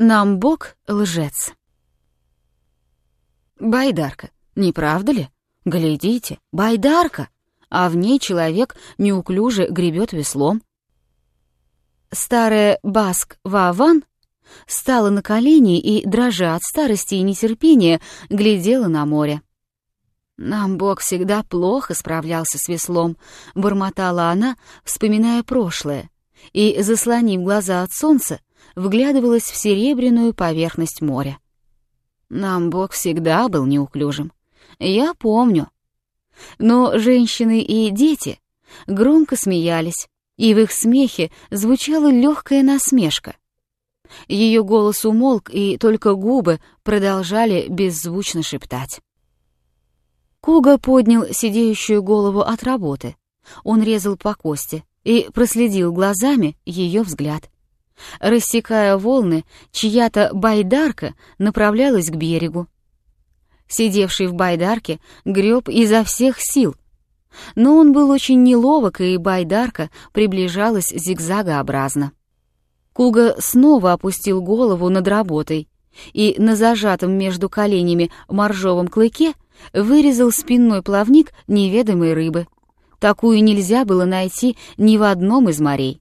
Намбок — лжец. Байдарка, не правда ли? Глядите, байдарка, а в ней человек неуклюже гребет веслом. Старая Баск-Вааван стала на колени и, дрожа от старости и нетерпения, глядела на море. «Намбок всегда плохо справлялся с веслом», — бормотала она, вспоминая прошлое, и, заслонив глаза от солнца, вглядывалась в серебряную поверхность моря. Намбок всегда был неуклюжим. Я помню. Но женщины и дети громко смеялись, и в их смехе звучала легкая насмешка. Ее голос умолк, и только губы продолжали беззвучно шептать. Куга поднял сидеющую голову от работы. Он резал по кости и проследил глазами ее взгляд. Рассекая волны, чья-то байдарка направлялась к берегу. Сидевший в байдарке греб изо всех сил, но он был очень неловок, и байдарка приближалась зигзагообразно. Куга снова опустил голову над работой и на зажатом между коленями моржовом клыке вырезал спинной плавник неведомой рыбы. Такую нельзя было найти ни в одном из морей.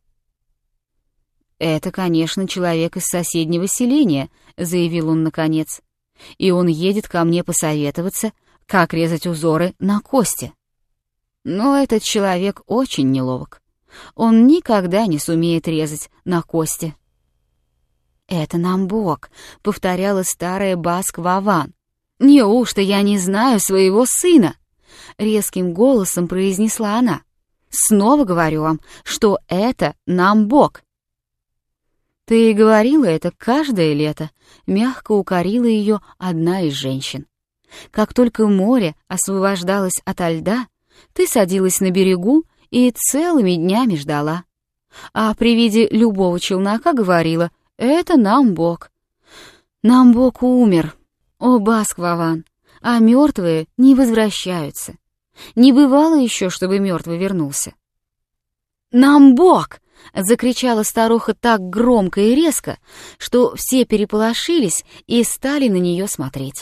«Это, конечно, человек из соседнего селения», — заявил он наконец, «и он едет ко мне посоветоваться, как резать узоры на кости. Но этот человек очень неловок. Он никогда не сумеет резать на кости». «Это Намбок», — повторяла старая Баск-Вааван. «Неужто я не знаю своего сына?» — резким голосом произнесла она. «Снова говорю вам, что это Намбок». «Ты говорила это каждое лето», — мягко укорила ее одна из женщин. «Как только море освобождалось ото льда, ты садилась на берегу и целыми днями ждала. А при виде любого челнока говорила: «Это Намбок». Намбок умер, о Баск-Вааван, а мертвые не возвращаются. Не бывало еще, чтобы мертвый вернулся. «Намбок!» — закричала старуха так громко и резко, что все переполошились и стали на нее смотреть.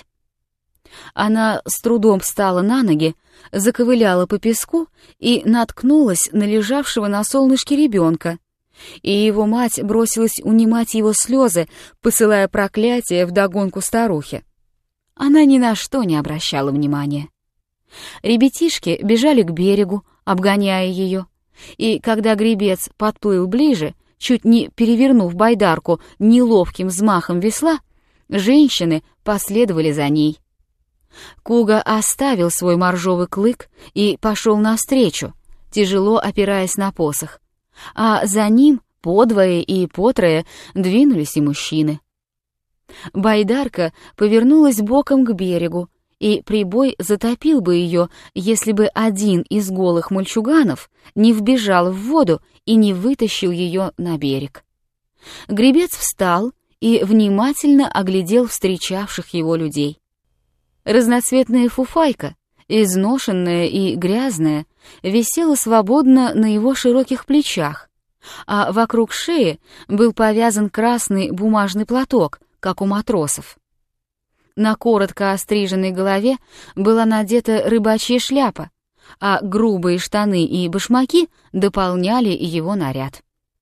Она с трудом встала на ноги, заковыляла по песку и наткнулась на лежавшего на солнышке ребенка, и его мать бросилась унимать его слезы, посылая проклятие вдогонку старухе. Она ни на что не обращала внимания. Ребятишки бежали к берегу, обгоняя ее, и когда гребец подплыл ближе, чуть не перевернув байдарку неловким взмахом весла, женщины последовали за ней. Куга оставил свой моржовый клык и пошел навстречу, тяжело опираясь на посох, а за ним подвое и потрое двинулись и мужчины. Байдарка повернулась боком к берегу, и прибой затопил бы ее, если бы один из голых мальчуганов не вбежал в воду и не вытащил ее на берег. Гребец встал и внимательно оглядел встречавших его людей. Разноцветная фуфайка, изношенная и грязная, висела свободно на его широких плечах, а вокруг шеи был повязан красный бумажный платок, как у матросов. На коротко остриженной голове была надета рыбачья шляпа, а грубые штаны и башмаки дополняли его наряд.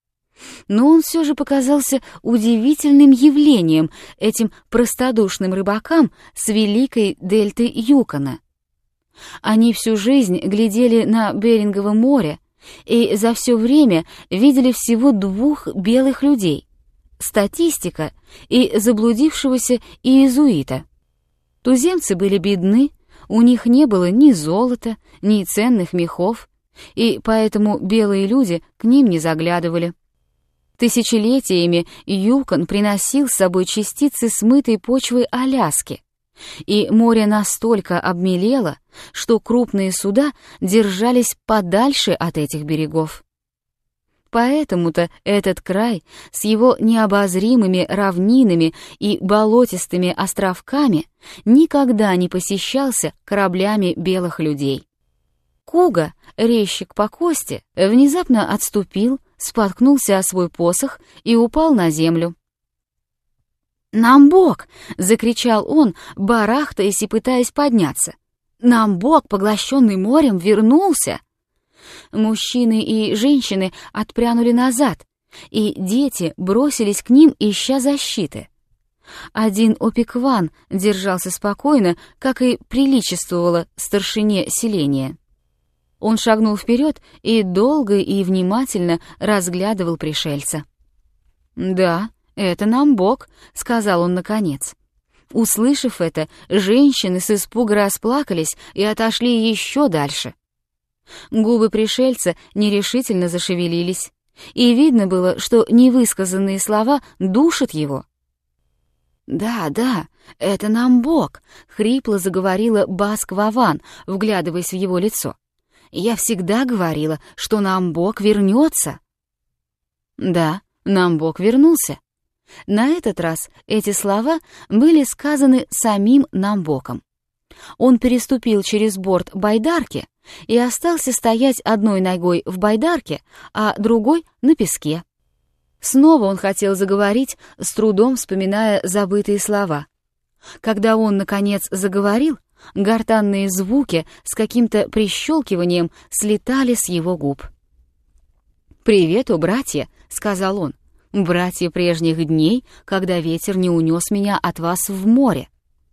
Но он все же показался удивительным явлением этим простодушным рыбакам с великой дельты Юкона. Они всю жизнь глядели на Берингово море и за все время видели всего 2 белых людей — статистика и заблудившегося иезуита. Туземцы были бедны, у них не было ни золота, ни ценных мехов, и поэтому белые люди к ним не заглядывали. Тысячелетиями Юкон приносил с собой частицы смытой почвы Аляски, и море настолько обмелело, что крупные суда держались подальше от этих берегов. Поэтому-то этот край с его необозримыми равнинами и болотистыми островками никогда не посещался кораблями белых людей. Куга, резчик по кости, внезапно отступил, споткнулся о свой посох и упал на землю. «Намбок!» — закричал он, барахтаясь и пытаясь подняться. «Намбок, поглощенный морем, вернулся!» Мужчины и женщины отпрянули назад, и дети бросились к ним, ища защиты. Один Опикван держался спокойно, как и приличествовало старшине селения. Он шагнул вперед и долго и внимательно разглядывал пришельца. «Да, это Намбок», — сказал он наконец. Услышав это, женщины с испуга расплакались и отошли еще дальше. Губы пришельца нерешительно зашевелились, и видно было, что невысказанные слова душат его. «Да, да, это Намбок», — хрипло заговорила Баск-Ваван, вглядываясь в его лицо. «Я всегда говорила, что Намбок вернется». Да, Намбок вернулся. На этот раз эти слова были сказаны самим Намбоком. Он переступил через борт байдарки и остался стоять одной ногой в байдарке, а другой — на песке. Снова он хотел заговорить, с трудом вспоминая забытые слова. Когда он, наконец, заговорил, гортанные звуки с каким-то прищелкиванием слетали с его губ. «Привет, о братья», — сказал он, — «братья прежних дней, когда ветер не унес меня от вас в море».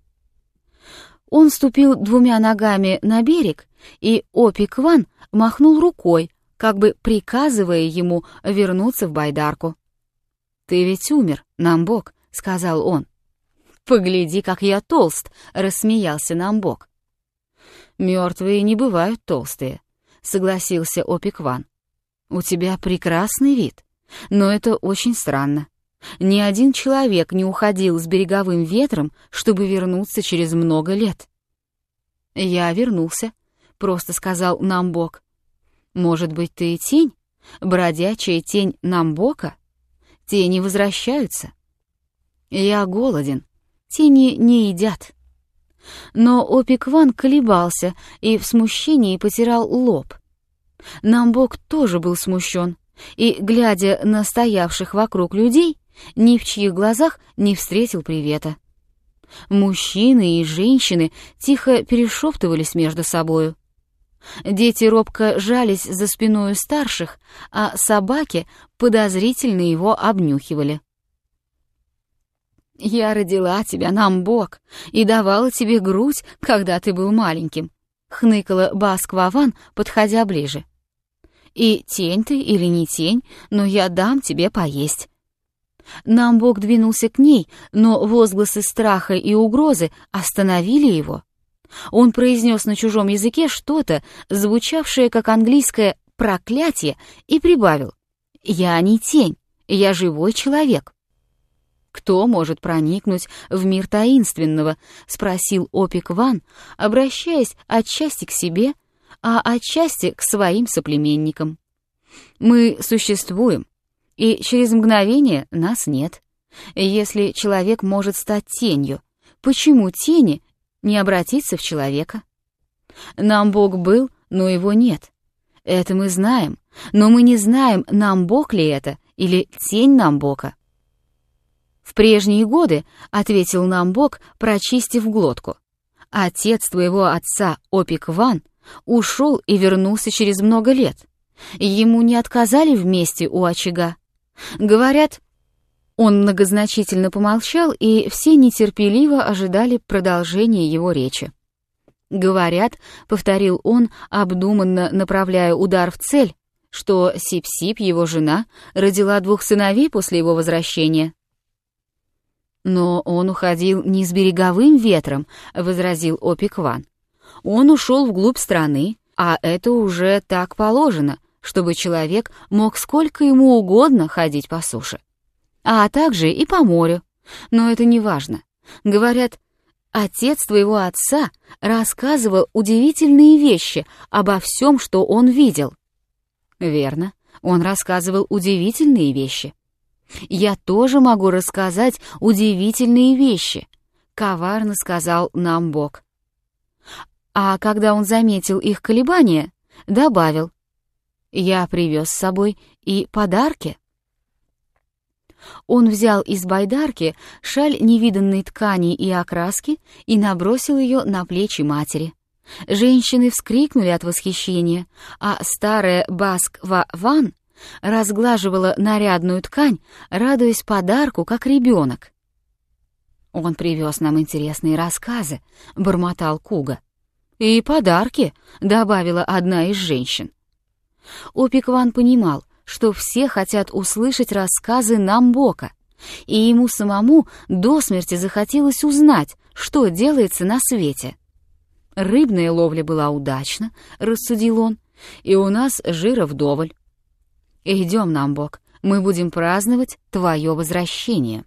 Он ступил двумя ногами на берег, и Опикван махнул рукой, как бы приказывая ему вернуться в байдарку. «Ты ведь умер, Намбок», — сказал он. «Погляди, как я толст», — рассмеялся Намбок. «Мертвые не бывают толстые», — согласился Опикван. «У тебя прекрасный вид, но это очень странно. Ни один человек не уходил с береговым ветром, чтобы вернуться через много лет». «Я вернулся», — просто сказал Намбок. «Может быть, ты и тень? Бродячая тень Намбока? Тени возвращаются. Я голоден, тени не едят». Но Опикван колебался и в смущении потирал лоб. Намбок тоже был смущен, и, глядя на стоявших вокруг людей, ни в чьих глазах не встретил привета. Мужчины и женщины тихо перешептывались между собою. Дети робко жались за спиною старших, а собаки подозрительно его обнюхивали. «Я родила тебя, Намбок, и давала тебе грудь, когда ты был маленьким», — хныкала Баск-Ваван, подходя ближе. «И тень ты или не тень, но я дам тебе поесть». Намбок двинулся к ней, но возгласы страха и угрозы остановили его. Он произнес на чужом языке что-то, звучавшее как английское «проклятие», и прибавил: «Я не тень, я живой человек». «Кто может проникнуть в мир таинственного?» — спросил Опикван, обращаясь отчасти к себе, а отчасти к своим соплеменникам. «Мы существуем, и через мгновение нас нет. Если человек может стать тенью, почему тени не обратиться в человека? Намбок был, но его нет. Это мы знаем, но мы не знаем, Намбок ли это или тень Намбока». «В прежние годы, — ответил Намбок, прочистив глотку, — отец твоего отца, Опикван, ушел и вернулся через много лет. Ему не отказали вместе у очага. Говорят...» Он многозначительно помолчал, и все нетерпеливо ожидали продолжения его речи. «Говорят, — повторил он, обдуманно направляя удар в цель, — что Сип-Сип, его жена, родила 2 сыновей после его возвращения». «Но он уходил не с береговым ветром», — возразил Опикван. «Он ушел вглубь страны, а это уже так положено, чтобы человек мог сколько ему угодно ходить по суше. А также и по морю. Но это не важно. Говорят, отец твоего отца рассказывал удивительные вещи обо всем, что он видел». «Верно, он рассказывал удивительные вещи. Я тоже могу рассказать удивительные вещи», — коварно сказал Намбок. А когда он заметил их колебания, добавил: «Я привез с собой и подарки». Он взял из байдарки шаль невиданной ткани и окраски и набросил ее на плечи матери. Женщины вскрикнули от восхищения, а старая Баск-Ва-Ван разглаживала нарядную ткань, радуясь подарку, как ребенок. «Он привез нам интересные рассказы», — бормотал Куга. «И подарки», — добавила одна из женщин. Опик-Ван понимал, что все хотят услышать рассказы Намбока, и ему самому до смерти захотелось узнать, что делается на свете. «Рыбная ловля была удачна», — рассудил он, — «и у нас жира вдоволь. Идем, Намбок, мы будем праздновать твое возвращение».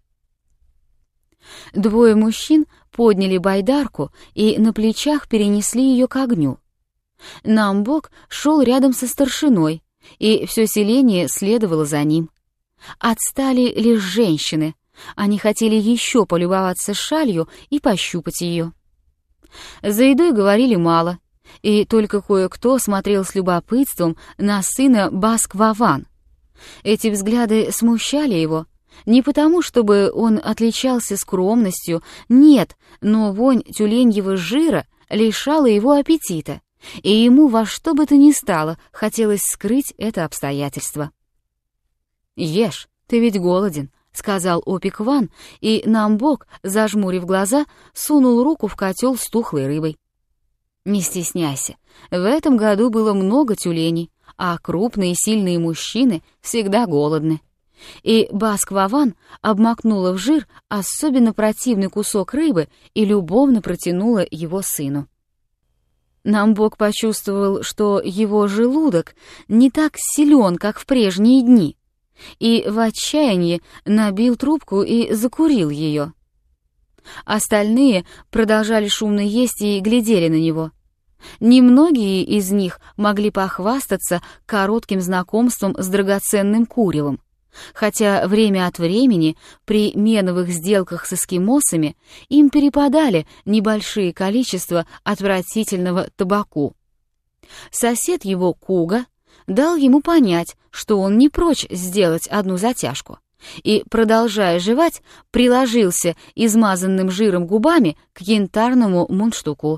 Двое мужчин подняли байдарку и на плечах перенесли ее к огню. Намбок шел рядом со старшиной, и все селение следовало за ним. Отстали лишь женщины, они хотели еще полюбоваться шалью и пощупать ее. За едой говорили мало, и только кое-кто смотрел с любопытством на сына Баск-Ваван. Эти взгляды смущали его, не потому, чтобы он отличался скромностью, нет, но вонь тюленьего жира лишала его аппетита, и ему во что бы то ни стало хотелось скрыть это обстоятельство. «Ешь, ты ведь голоден», — сказал Опик-Ван, и Намбок, зажмурив глаза, сунул руку в котел с тухлой рыбой. «Не стесняйся, в этом году было много тюленей, а крупные и сильные мужчины всегда голодны». И Баск-Ваван обмакнула в жир особенно противный кусок рыбы и любовно протянула его сыну. Намбок почувствовал, что его желудок не так силен, как в прежние дни, и в отчаянии набил трубку и закурил ее. Остальные продолжали шумно есть и глядели на него. Немногие из них могли похвастаться коротким знакомством с драгоценным куревом, хотя время от времени при меновых сделках с эскимосами им перепадали небольшие количества отвратительного табаку. Сосед его, Куга, дал ему понять, что он не прочь сделать одну затяжку, и, продолжая жевать, приложился измазанным жиром губами к янтарному мундштуку.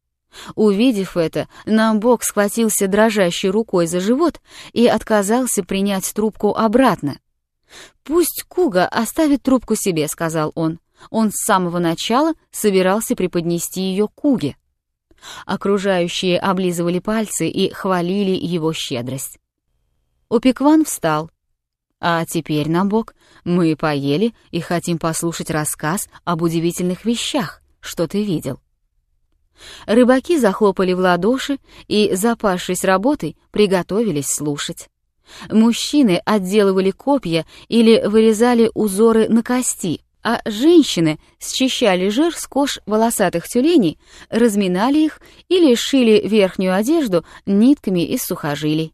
Увидев это, Намбок схватился дрожащей рукой за живот и отказался принять трубку обратно. «Пусть Куга оставит трубку себе», — сказал он. Он с самого начала собирался преподнести ее Куге. Окружающие облизывали пальцы и хвалили его щедрость. Опик-Ван встал. «А теперь, Намбок, мы поели и хотим послушать рассказ об удивительных вещах, что ты видел». Рыбаки захлопали в ладоши и, запасшись работой, приготовились слушать. Мужчины отделывали копья или вырезали узоры на кости, а женщины счищали жир с кож волосатых тюленей, разминали их или шили верхнюю одежду нитками из сухожилий.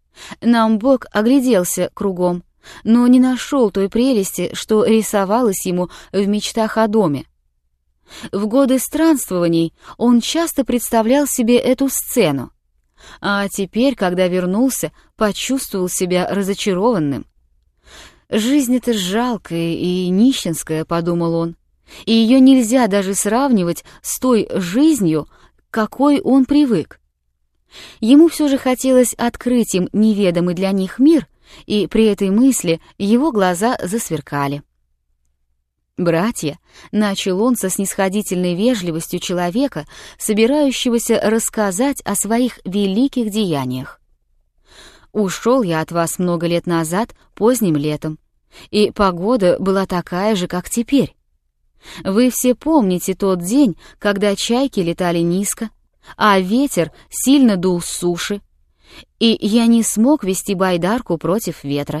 Намбок огляделся кругом, но не нашел той прелести, что рисовалось ему в мечтах о доме. В годы странствований он часто представлял себе эту сцену, а теперь, когда вернулся, почувствовал себя разочарованным. «Жизнь-то жалкая и нищенская», — подумал он, «и ее нельзя даже сравнивать с той жизнью, к какой он привык». Ему все же хотелось открыть им неведомый для них мир, и при этой мысли его глаза засверкали. «Братья», — начал он со снисходительной вежливостью человека, собирающегося рассказать о своих великих деяниях. «Ушел я от вас много лет назад, поздним летом, и погода была такая же, как теперь. Вы все помните тот день, когда чайки летали низко, а ветер сильно дул с суши, и я не смог вести байдарку против ветра.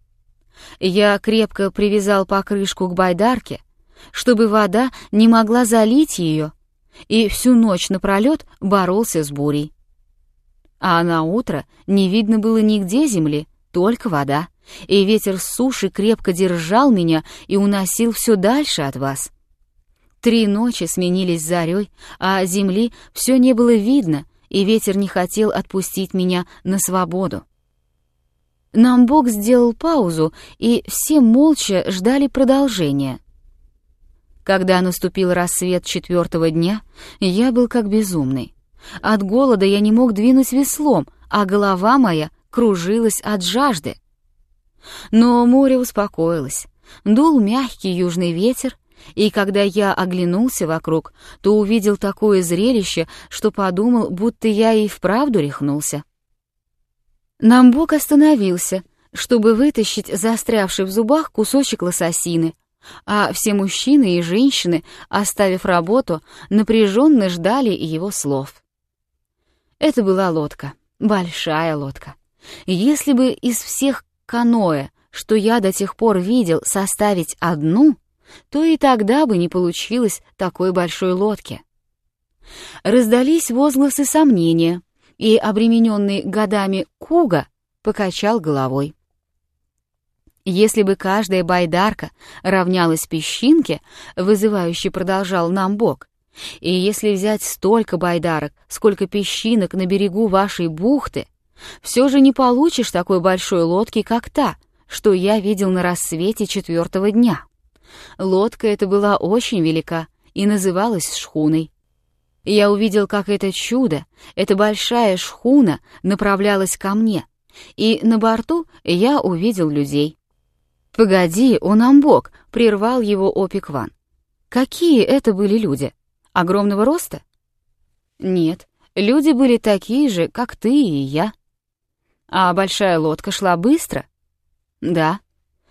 Я крепко привязал покрышку к байдарке, чтобы вода не могла залить ее, и всю ночь напролет боролся с бурей. А на утро не видно было нигде земли, только вода, и ветер с суши крепко держал меня и уносил все дальше от вас. 3 ночи сменились зарей, а земли все не было видно, и ветер не хотел отпустить меня на свободу. Намбок сделал паузу, и все молча ждали продолжения. Когда наступил рассвет 4-го дня, я был как безумный. От голода я не мог двинуть веслом, а голова моя кружилась от жажды. Но море успокоилось, дул мягкий южный ветер, и когда я оглянулся вокруг, то увидел такое зрелище, что подумал, будто я и вправду рехнулся. Намбок остановился, чтобы вытащить застрявший в зубах кусочек лососины, а все мужчины и женщины, оставив работу, напряженно ждали его слов. Это была лодка, большая лодка. Если бы из всех каноэ, что я до тех пор видел, составить одну, то и тогда бы не получилось такой большой лодки. Раздались возгласы сомнения, и обремененный годами Куга покачал головой. Если бы каждая байдарка равнялась песчинке, вызывающе продолжал Намбок, и если взять столько байдарок, сколько песчинок на берегу вашей бухты, все же не получишь такой большой лодки, как та, что я видел на рассвете 4-го дня. Лодка эта была очень велика и называлась шхуной. Я увидел, как это чудо, эта большая шхуна направлялась ко мне, и на борту я увидел людей. «Погоди, о Намбок!» — прервал его Опик-Ван. «Какие это были люди? Огромного роста?» «Нет, люди были такие же, как ты и я». «А большая лодка шла быстро?» «Да».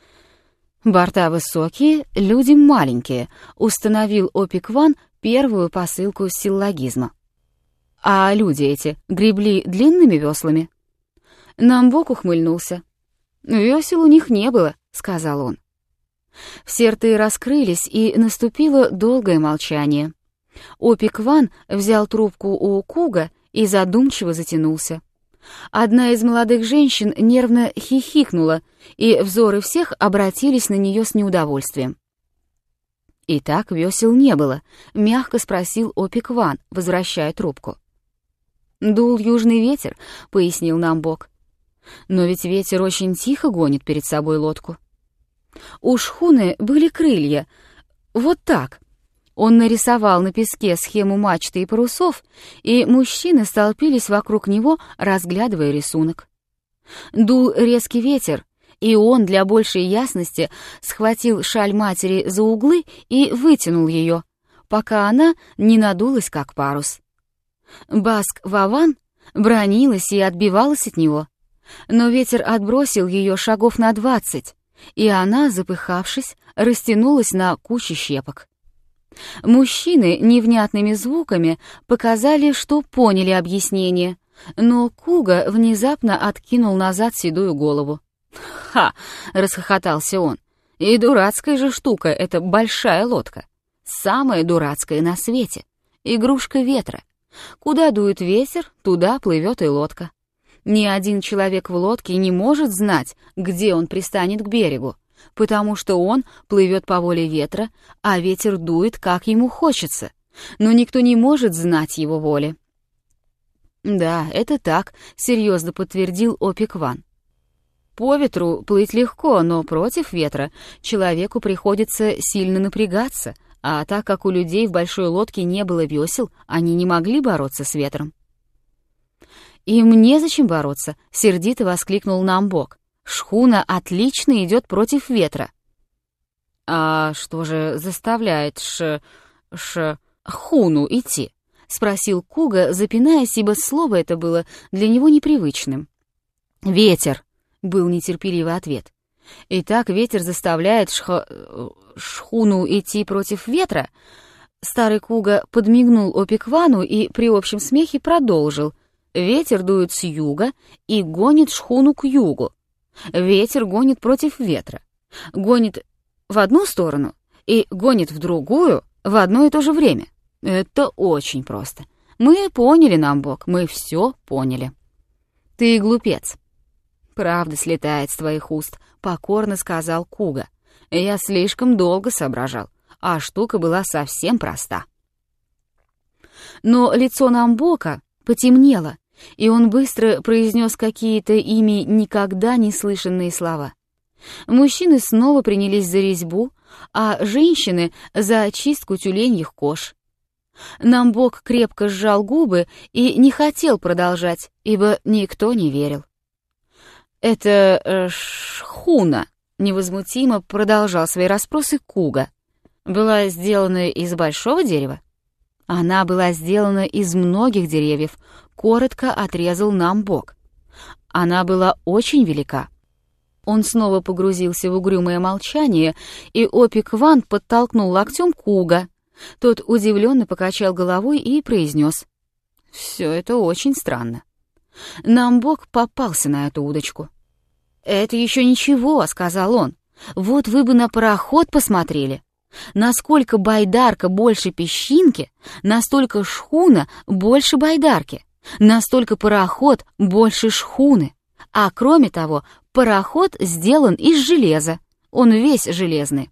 «Борта высокие, люди маленькие», — установил Опик-Ван первую посылку силлогизма. «А люди эти гребли длинными веслами?» Намбок ухмыльнулся. «Весел у них не было», — сказал он. Все рты раскрылись, и наступило долгое молчание. Опик-Ван взял трубку у Куга и задумчиво затянулся. Одна из молодых женщин нервно хихикнула, и взоры всех обратились на нее с неудовольствием. «Итак, весел не было», — мягко спросил Опик-Ван, возвращая трубку. «Дул южный ветер», — пояснил Намбок. «Но ведь ветер очень тихо гонит перед собой лодку». У шхуны были крылья. Вот так. Он нарисовал на песке схему мачты и парусов, и мужчины столпились вокруг него, разглядывая рисунок. Дул резкий ветер, и он для большей ясности схватил шаль матери за углы и вытянул ее, пока она не надулась, как парус. Баск-Ваван бранилась и отбивалась от него, но ветер отбросил ее шагов на 20, и она, запыхавшись, растянулась на куче щепок. Мужчины невнятными звуками показали, что поняли объяснение, но Куга внезапно откинул назад седую голову. «Ха!» — расхохотался он. «И дурацкая же штука эта большая лодка. Самая дурацкая на свете. Игрушка ветра. Куда дует ветер, туда плывет и лодка. Ни один человек в лодке не может знать, где он пристанет к берегу, потому что он плывет по воле ветра, а ветер дует, как ему хочется, но никто не может знать его воли». «Да, это так», — серьезно подтвердил Опик-Ван. «По ветру плыть легко, но против ветра человеку приходится сильно напрягаться, а так как у людей в большой лодке не было весел, они не могли бороться с ветром». «Им незачем бороться», — сердито воскликнул Намбок. «Шхуна отлично идет против ветра». «А что же заставляет шхуну идти?» — спросил Куга, запинаясь, ибо слово это было для него непривычным. «Ветер», — был нетерпеливый ответ. «Итак, ветер заставляет шхуну идти против ветра?» Старый Куга подмигнул Опик-Вану и при общем смехе продолжил. «Ветер дует с юга и гонит шхуну к югу. Ветер гонит против ветра, гонит в одну сторону и гонит в другую в одно и то же время. Это очень просто. Мы поняли, Намбок, мы все поняли». «Ты глупец». «Правда слетает с твоих уст», — покорно сказал Куга. «Я слишком долго соображал, а штука была совсем проста». Но лицо Намбока потемнело, и он быстро произнес какие-то ими никогда не слышанные слова. Мужчины снова принялись за резьбу, а женщины — за очистку тюленьих кож. Намбок крепко сжал губы и не хотел продолжать, ибо никто не верил. «Это шхуна», — невозмутимо продолжал свои расспросы Куга. «Была сделана из большого дерева?» «Она была сделана из многих деревьев», — коротко отрезал Намбок. «Она была очень велика». Он снова погрузился в угрюмое молчание, и Опик-Ван подтолкнул локтем Куга. Тот удивленно покачал головой и произнес: «Все это очень странно». Намбок попался на эту удочку. «Это еще ничего», — сказал он. «Вот вы бы на пароход посмотрели. Насколько байдарка больше песчинки, настолько шхуна больше байдарки, настолько пароход больше шхуны. А кроме того, пароход сделан из железа, он весь железный».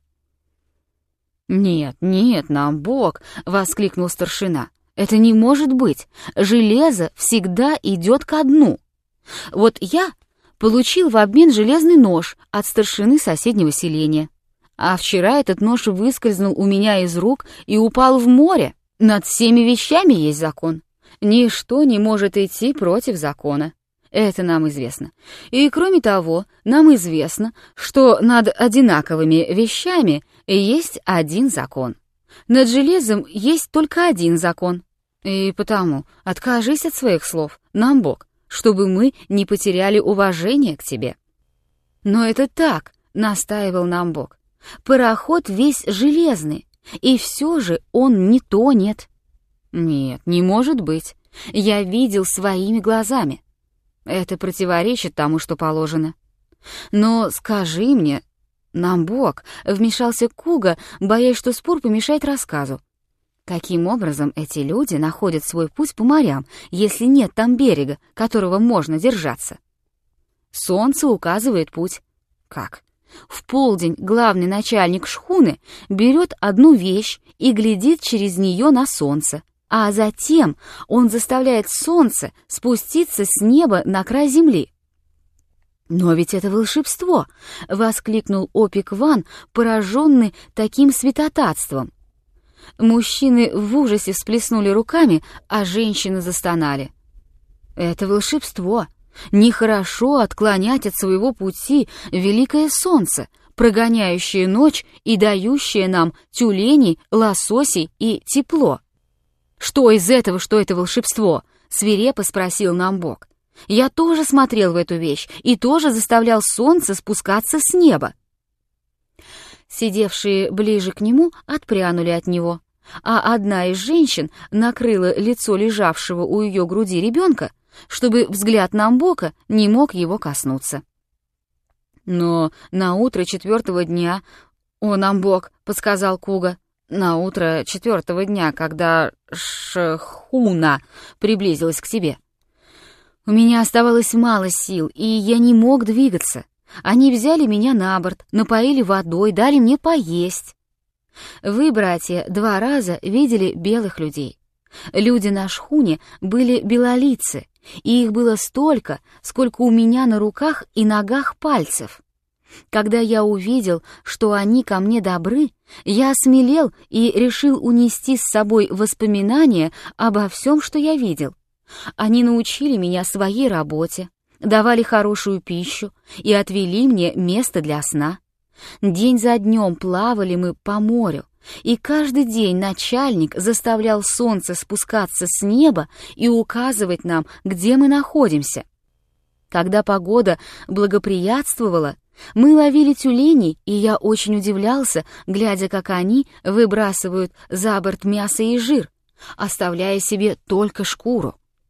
«Нет, нет, Намбок», — воскликнул старшина, — «это не может быть, железо всегда идет ко дну. Вот я получил в обмен железный нож от старшины соседнего селения, а вчера этот нож выскользнул у меня из рук и упал в море. Над всеми вещами есть закон, ничто не может идти против закона. Это нам известно. И кроме того, нам известно, что над одинаковыми вещами есть один закон. Над железом есть только один закон. И потому откажись от своих слов, Намбок, чтобы мы не потеряли уважение к тебе». «Но это так», — настаивал Намбок. «Пароход весь железный, и все же он не тонет». «Нет, не может быть. Я видел своими глазами. Это противоречит тому, что положено». «Но скажи мне, Намбок», — вмешался Куга, боясь, что спор помешает рассказу, «каким образом эти люди находят свой путь по морям, если нет там берега, которого можно держаться?» «Солнце указывает путь». «Как?» «В полдень главный начальник шхуны берет одну вещь и глядит через нее на солнце, а затем он заставляет солнце спуститься с неба на край земли». «Но ведь это волшебство!» — воскликнул Опик-Ван, пораженный таким святотатством. Мужчины в ужасе всплеснули руками, а женщины застонали. «Это волшебство! Нехорошо отклонять от своего пути великое солнце, прогоняющее ночь и дающее нам тюленей, лососей и тепло». «Что из этого, что это волшебство?» — свирепо спросил Намбок. «Я тоже смотрел в эту вещь и тоже заставлял солнце спускаться с неба». Сидевшие ближе к нему отпрянули от него, а одна из женщин накрыла лицо лежавшего у ее груди ребенка, чтобы взгляд Намбока не мог его коснуться. «Но на утро 4-го дня, о, Намбок», — подсказал Куга, «на утро 4-го дня, когда шхуна приблизилась к тебе, у меня оставалось мало сил, и я не мог двигаться. Они взяли меня на борт, напоили водой, дали мне поесть. Вы, братья, 2 раза видели белых людей. Люди на шхуне были белолицы, и их было столько, сколько у меня на руках и ногах пальцев. Когда я увидел, что они ко мне добры, я осмелел и решил унести с собой воспоминания обо всем, что я видел. Они научили меня своей работе, давали хорошую пищу и отвели мне место для сна. День за днем плавали мы по морю, и каждый день начальник заставлял солнце спускаться с неба и указывать нам, где мы находимся. Когда погода благоприятствовала, мы ловили тюленей, и я очень удивлялся, глядя, как они выбрасывают за борт мясо и жир, оставляя себе только шкуру.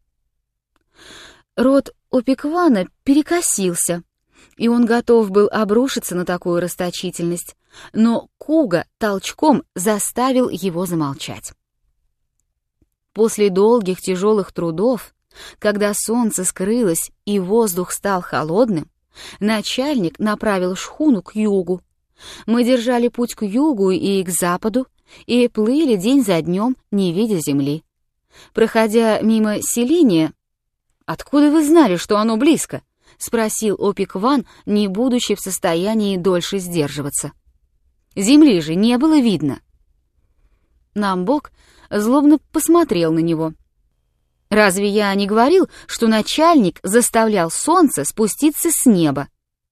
Рот Опик-Вана перекосился, и он готов был обрушиться на такую расточительность, но Куга толчком заставил его замолчать. После долгих тяжелых трудов, когда солнце скрылось и воздух стал холодным, начальник направил шхуну к югу. Мы держали путь к югу и к западу и плыли день за днем, не видя земли. Проходя мимо селения, «Откуда вы знали, что оно близко?» — спросил Опик-Ван, не будучи в состоянии дольше сдерживаться. «Земли же не было видно». Намбок злобно посмотрел на него. «Разве я не говорил, что начальник заставлял солнце спуститься с неба?»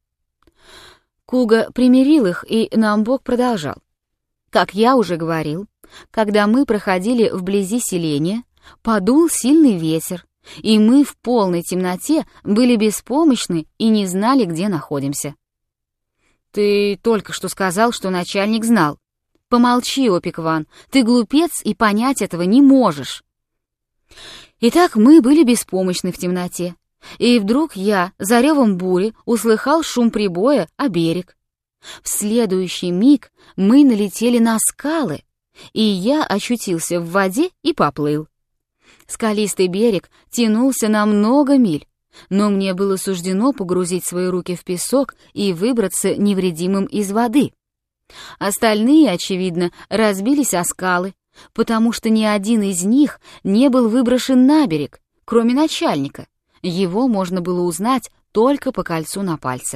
Куга примирил их, и Намбок продолжал. «Как я уже говорил, когда мы проходили вблизи селения, подул сильный ветер, и мы в полной темноте были беспомощны и не знали, где находимся». «Ты только что сказал, что начальник знал». «Помолчи, Опик-Ван, ты глупец и понять этого не можешь». Итак, мы были беспомощны в темноте, и вдруг я за ревом бури услыхал шум прибоя о берег. В следующий миг мы налетели на скалы, и я очутился в воде и поплыл. Скалистый берег тянулся на много миль, но мне было суждено погрузить свои руки в песок и выбраться невредимым из воды. Остальные, очевидно, разбились о скалы, потому что ни один из них не был выброшен на берег, кроме начальника. Его можно было узнать только по кольцу на пальце.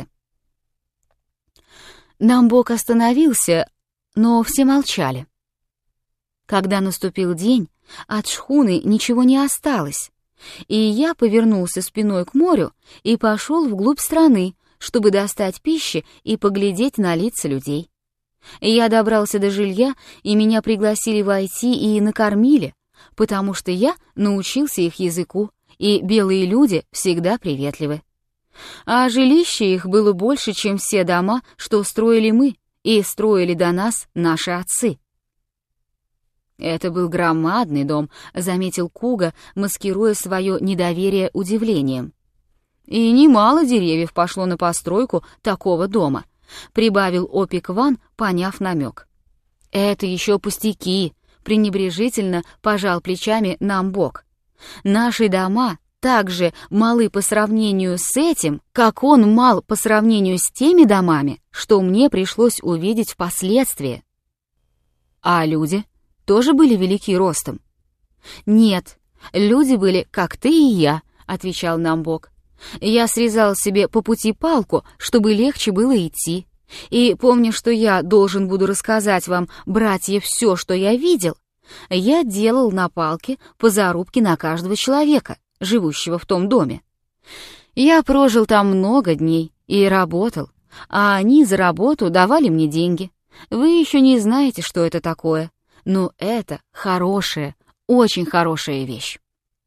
Намбок остановился, но все молчали. Когда наступил день, от шхуны ничего не осталось, и я повернулся спиной к морю и пошел вглубь страны, чтобы достать пищи и поглядеть на лица людей. Я добрался до жилья, и меня пригласили войти и накормили, потому что я научился их языку, и белые люди всегда приветливы. А жилище их было больше, чем все дома, что строили мы, и строили до нас наши отцы. «Это был громадный дом», — заметил Куга, маскируя свое недоверие удивлением. «И немало деревьев пошло на постройку такого дома», — прибавил Опик-Ван, поняв намек. «Это еще пустяки», — пренебрежительно пожал плечами Намбок. «Наши дома так же малы по сравнению с этим, как он мал по сравнению с теми домами, что мне пришлось увидеть впоследствии». «А люди тоже были велики ростом?» «Нет, люди были, как ты и я», — отвечал Намбок. «Я срезал себе по пути палку, чтобы легче было идти. И помня, что я должен буду рассказать вам, братья, все, что я видел, я делал на палке по зарубке на каждого человека, живущего в том доме. Я прожил там много дней и работал, а они за работу давали мне деньги. Вы еще не знаете, что это такое, но это хорошая, очень хорошая вещь».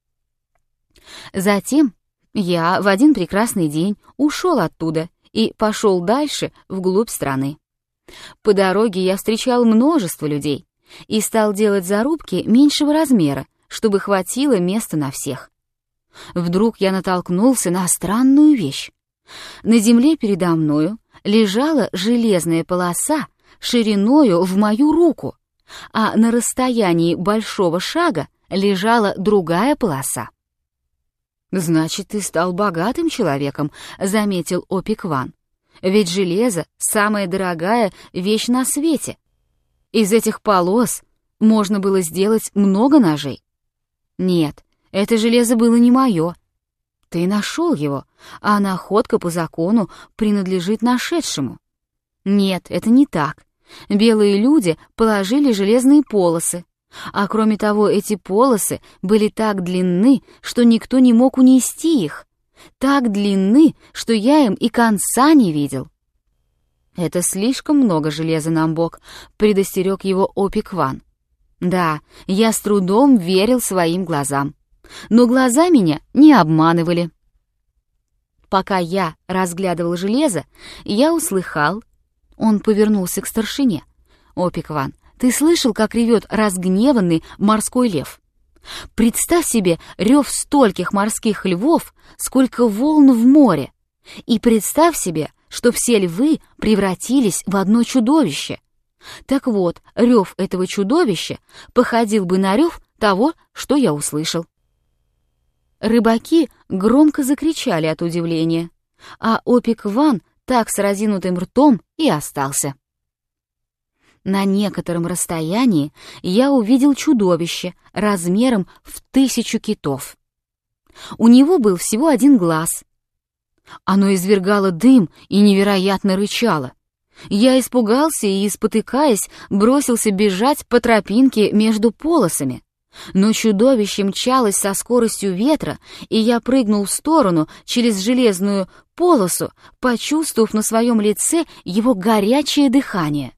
Затем я в один прекрасный день ушел оттуда и пошел дальше вглубь страны. По дороге я встречал множество людей и стал делать зарубки меньшего размера, чтобы хватило места на всех. Вдруг я натолкнулся на странную вещь. На земле передо мною лежала железная полоса шириною в мою руку, а на расстоянии большого шага лежала другая полоса. «Значит, ты стал богатым человеком», — заметил Опик-Ван. «Ведь железо — самая дорогая вещь на свете. Из этих полос можно было сделать много ножей». «Нет, это железо было не мое. Ты нашел его, а находка по закону принадлежит нашедшему». «Нет, это не так. Белые люди положили железные полосы. А кроме того, эти полосы были так длинны, что никто не мог унести их. Так длинны, что я им и конца не видел». «Это слишком много железа, Намбок», — предостерег его Опик-Ван. Да, я с трудом верил своим глазам. Но глаза меня не обманывали. Пока я разглядывал железо, я услыхал... Он повернулся к старшине. «Опик-Ван, ты слышал, как ревет разгневанный морской лев? Представь себе рев стольких морских львов, сколько волн в море, и представь себе, что все львы превратились в одно чудовище. Так вот, рев этого чудовища походил бы на рев того, что я услышал». Рыбаки громко закричали от удивления, а Опик-Ван так с разинутым ртом и остался. На некотором расстоянии я увидел чудовище размером в 1000 китов. У него был всего один глаз. Оно извергало дым и невероятно рычало. Я испугался и, спотыкаясь, бросился бежать по тропинке между полосами. Но чудовище мчалось со скоростью ветра, и я прыгнул в сторону через железную полосу, почувствовав на своем лице его горячее дыхание.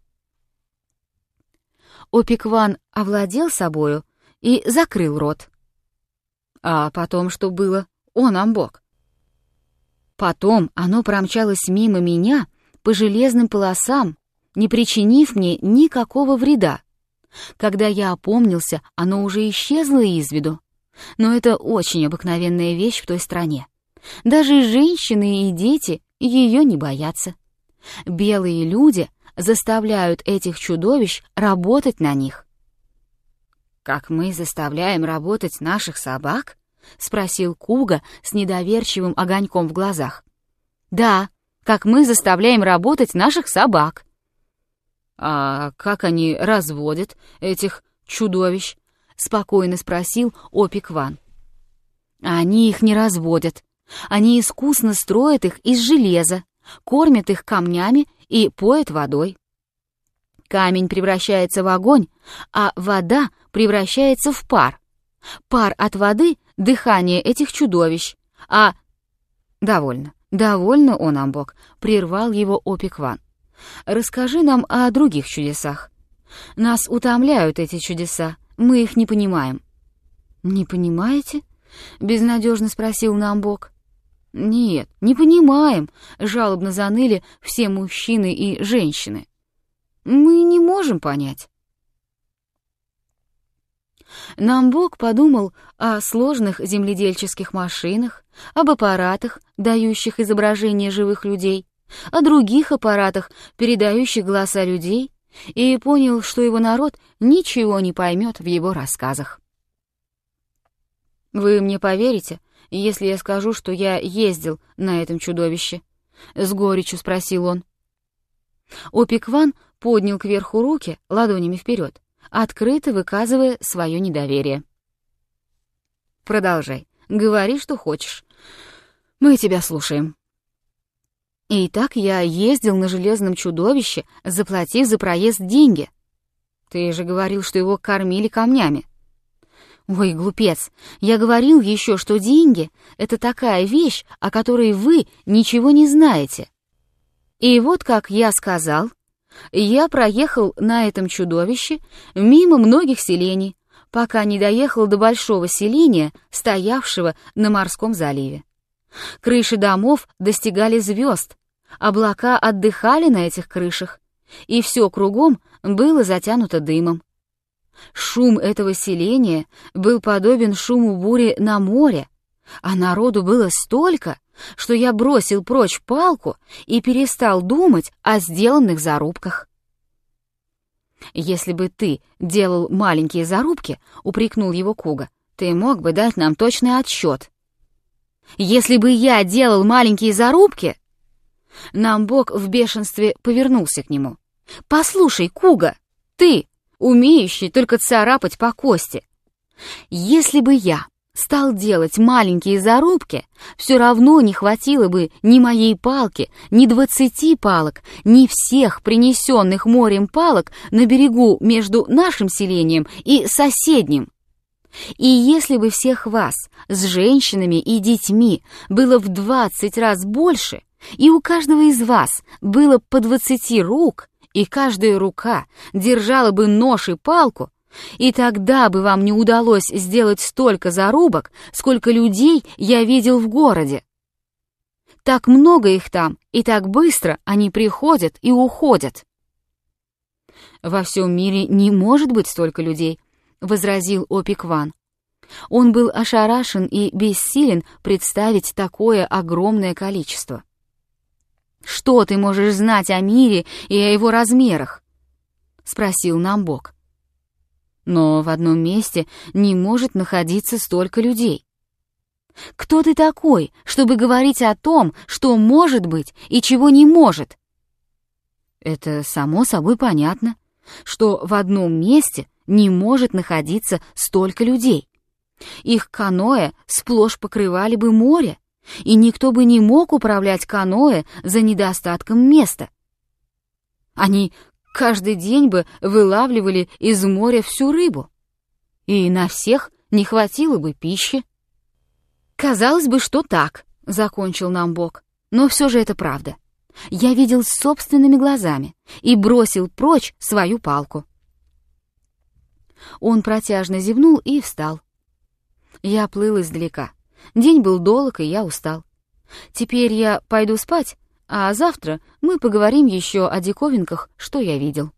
Опик-Ван овладел собою и закрыл рот. А потом что было? О, Намбок! Потом оно промчалось мимо меня по железным полосам, не причинив мне никакого вреда. Когда я опомнился, оно уже исчезло из виду. Но это очень обыкновенная вещь в той стране. Даже женщины и дети ее не боятся. Белые люди заставляют этих чудовищ работать на них. «Как мы заставляем работать наших собак?» — спросил Куга с недоверчивым огоньком в глазах. «Да, как мы заставляем работать наших собак». «А как они разводят этих чудовищ?» — спокойно спросил Опик-Ван. «Они их не разводят. Они искусно строят их из железа, кормят их камнями и поят водой. Камень превращается в огонь, а вода превращается в пар. Пар от воды — дыхание этих чудовищ, а...» «Довольно, довольно, о Намбок», — прервал его Опик-Ван. «Расскажи нам о других чудесах. Нас утомляют эти чудеса, мы их не понимаем». «Не понимаете?» — безнадежно спросил Намбок. «Нет, не понимаем», — жалобно заныли все мужчины и женщины. «Мы не можем понять». Намбок подумал о сложных земледельческих машинах, об аппаратах, дающих изображения живых людей, о других аппаратах, передающих голоса людей, и понял, что его народ ничего не поймет в его рассказах. «Вы мне поверите, если я скажу, что я ездил на этом чудовище?» — с горечью спросил он. Опик-Ван поднял кверху руки ладонями вперед, открыто выказывая свое недоверие. «Продолжай, говори, что хочешь. Мы тебя слушаем». «Итак, я ездил на железном чудовище, заплатив за проезд деньги. Ты же говорил, что его кормили камнями». «Ой, глупец, я говорил еще, что деньги — это такая вещь, о которой вы ничего не знаете. И вот, как я сказал, я проехал на этом чудовище мимо многих селений, пока не доехал до большого селения, стоявшего на морском заливе. Крыши домов достигали звезд, облака отдыхали на этих крышах, и все кругом было затянуто дымом. Шум этого селения был подобен шуму бури на море, а народу было столько, что я бросил прочь палку и перестал думать о сделанных зарубках. «Если бы ты делал маленькие зарубки, — упрекнул его Куга, — ты мог бы дать нам точный отчет». «Если бы я делал маленькие зарубки...» Намбок в бешенстве повернулся к нему. «Послушай, Куга, ты, умеющий только царапать по кости, если бы я стал делать маленькие зарубки, все равно не хватило бы ни моей палки, ни 20 палок, ни всех принесенных морем палок на берегу между нашим селением и соседним. И если бы всех вас с женщинами и детьми было в 20 раз больше, и у каждого из вас было по 20 рук, и каждая рука держала бы нож и палку, и тогда бы вам не удалось сделать столько зарубок, сколько людей я видел в городе. Так много их там, и так быстро они приходят и уходят». «Во всем мире не может быть столько людей», — возразил Опик-Ван. Он был ошарашен и бессилен представить такое огромное количество. «Что ты можешь знать о мире и о его размерах?» — спросил Намбок. «Но в одном месте не может находиться столько людей. Кто ты такой, чтобы говорить о том, что может быть и чего не может?» «Это само собой понятно, что в одном месте не может находиться столько людей. Их каноэ сплошь покрывали бы море, и никто бы не мог управлять каноэ за недостатком места. Они каждый день бы вылавливали из моря всю рыбу, и на всех не хватило бы пищи. Казалось бы, что так, — закончил Намбок, — но все же это правда. Я видел собственными глазами и бросил прочь свою палку. Он протяжно зевнул и встал. Я плыл издалека. День был долг, и я устал. Теперь я пойду спать, а завтра мы поговорим еще о диковинках, что я видел.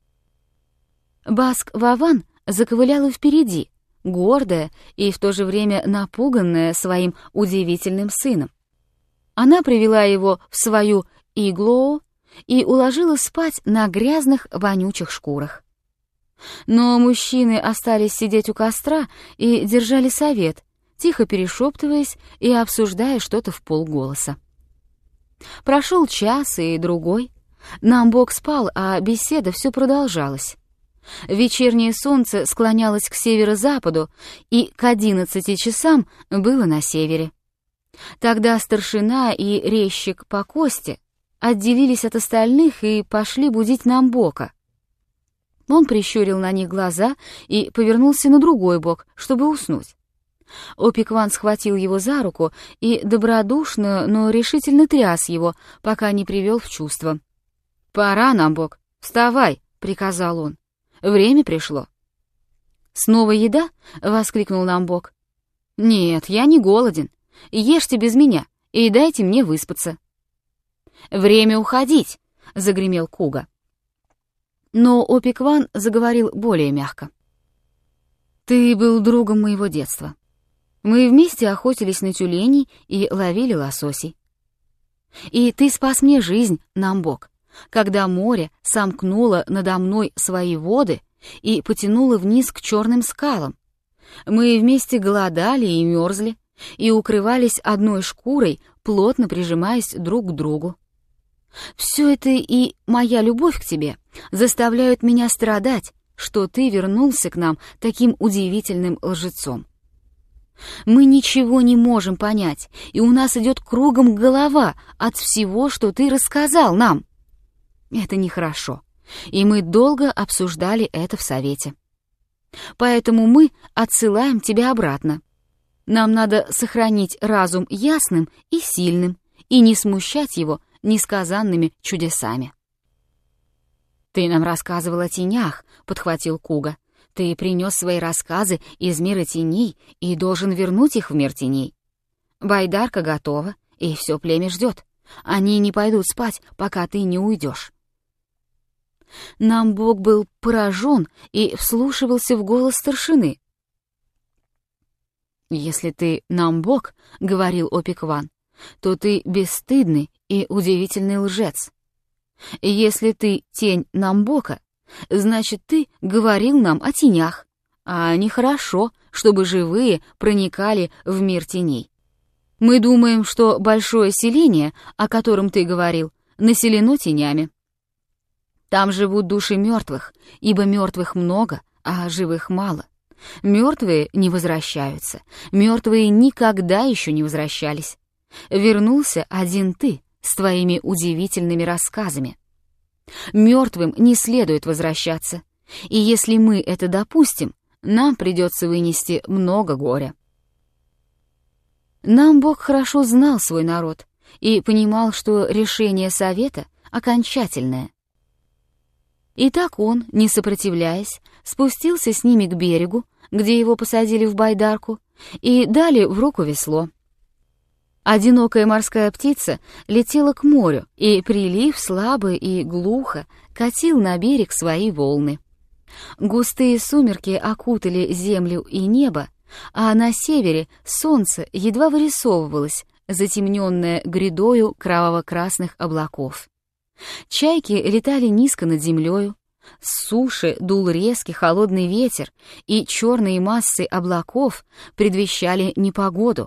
Баск-Ваван заковыляла впереди, гордая и в то же время напуганная своим удивительным сыном. Она привела его в свою иглоо и уложила спать на грязных, вонючих шкурах. Но мужчины остались сидеть у костра и держали совет, тихо перешептываясь и обсуждая что-то вполголоса. Прошел час и другой. Намбок спал, а беседа все продолжалась. Вечернее солнце склонялось к северо-западу, и к 11 часам было на севере. Тогда старшина и резчик по кости отделились от остальных и пошли будить Намбока. Он прищурил на них глаза и повернулся на другой бок, чтобы уснуть. Опикван схватил его за руку и добродушно, но решительно тряс его, пока не привел в чувство. «Пора, Намбок, вставай!» — приказал он. «Время пришло». «Снова еда?» — воскликнул Намбок. «Нет, я не голоден. Ешьте без меня и дайте мне выспаться». «Время уходить!» — загремел Куга. Но Опикван заговорил более мягко. «Ты был другом моего детства. Мы вместе охотились на тюленей и ловили лососей. И ты спас мне жизнь, Намбок, когда море сомкнуло надо мной свои воды и потянуло вниз к черным скалам. Мы вместе голодали и мерзли, и укрывались одной шкурой, плотно прижимаясь друг к другу. Все это и моя любовь к тебе заставляют меня страдать, что ты вернулся к нам таким удивительным лжецом. Мы ничего не можем понять, и у нас идет кругом голова от всего, что ты рассказал нам. Это нехорошо, и мы долго обсуждали это в совете. Поэтому мы отсылаем тебя обратно. Нам надо сохранить разум ясным и сильным, и не смущать его несказанными чудесами. «Ты нам рассказывал о тенях», — подхватил Куга. «Ты принес свои рассказы из мира теней и должен вернуть их в мир теней. Байдарка готова, и все племя ждет. Они не пойдут спать, пока ты не уйдешь». Намбок был поражен и вслушивался в голос старшины. «Если ты Намбок, — говорил Опикван, — то ты бесстыдный и удивительный лжец. Если ты тень Намбока, значит, ты говорил нам о тенях, а нехорошо, чтобы живые проникали в мир теней. Мы думаем, что большое селение, о котором ты говорил, населено тенями. Там живут души мертвых, ибо мертвых много, а живых мало. Мертвые не возвращаются, мертвые никогда еще не возвращались. Вернулся один ты с твоими удивительными рассказами. Мертвым не следует возвращаться, и если мы это допустим, нам придется вынести много горя». Намбок хорошо знал свой народ и понимал, что решение совета окончательное. Итак он, не сопротивляясь, спустился с ними к берегу, где его посадили в байдарку, и дали в руку весло. Одинокая морская птица летела к морю, и прилив слабо и глухо катил на берег свои волны. Густые сумерки окутали землю и небо, а на севере солнце едва вырисовывалось, затемненное грядою кроваво-красных облаков. Чайки летали низко над землею, с суши дул резкий холодный ветер, и черные массы облаков предвещали непогоду.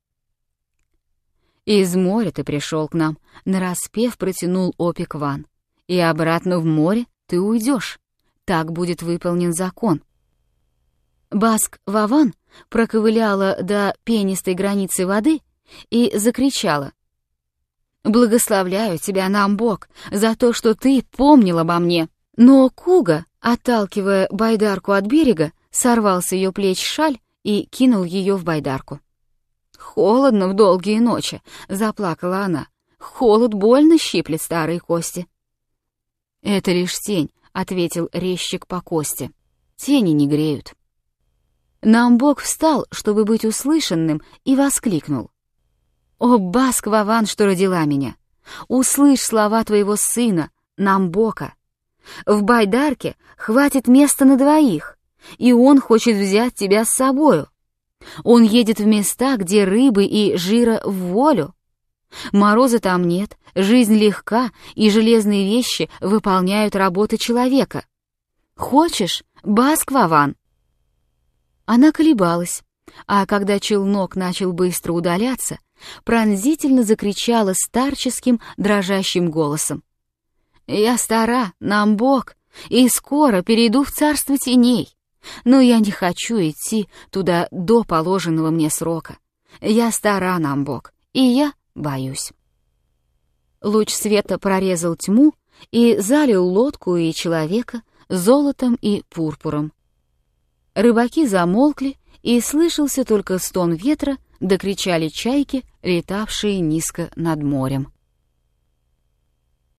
«Из моря ты пришел к нам», — нараспев протянул Опикван. «И обратно в море ты уйдешь. Так будет выполнен закон». Баск-Ваван проковыляла до пенистой границы воды и закричала: «Благословляю тебя, Намбок, за то, что ты помнил обо мне». Но Куга, отталкивая байдарку от берега, сорвал с ее плеч шаль и кинул ее в байдарку. «Холодно в долгие ночи», — заплакала она. «Холод больно щиплет старые кости». «Это лишь тень», — ответил резчик по кости. «Тени не греют». Намбок встал, чтобы быть услышанным, и воскликнул: «О, Баск-Ваван, что родила меня! Услышь слова твоего сына, Намбока! В байдарке хватит места на двоих, и он хочет взять тебя с собою. Он едет в места, где рыбы и жира в волю. Мороза там нет, жизнь легка, и железные вещи выполняют работы человека. Хочешь, Баск-Ваван?» Она колебалась, а когда челнок начал быстро удаляться, пронзительно закричала старческим дрожащим голосом: «Я стара, Намбок, и скоро перейду в царство теней, но я не хочу идти туда до положенного мне срока. Я стара, Намбок, и я боюсь». Луч света прорезал тьму и залил лодку и человека золотом и пурпуром. Рыбаки замолкли, и слышался только стон ветра, да кричали чайки, летавшие низко над морем.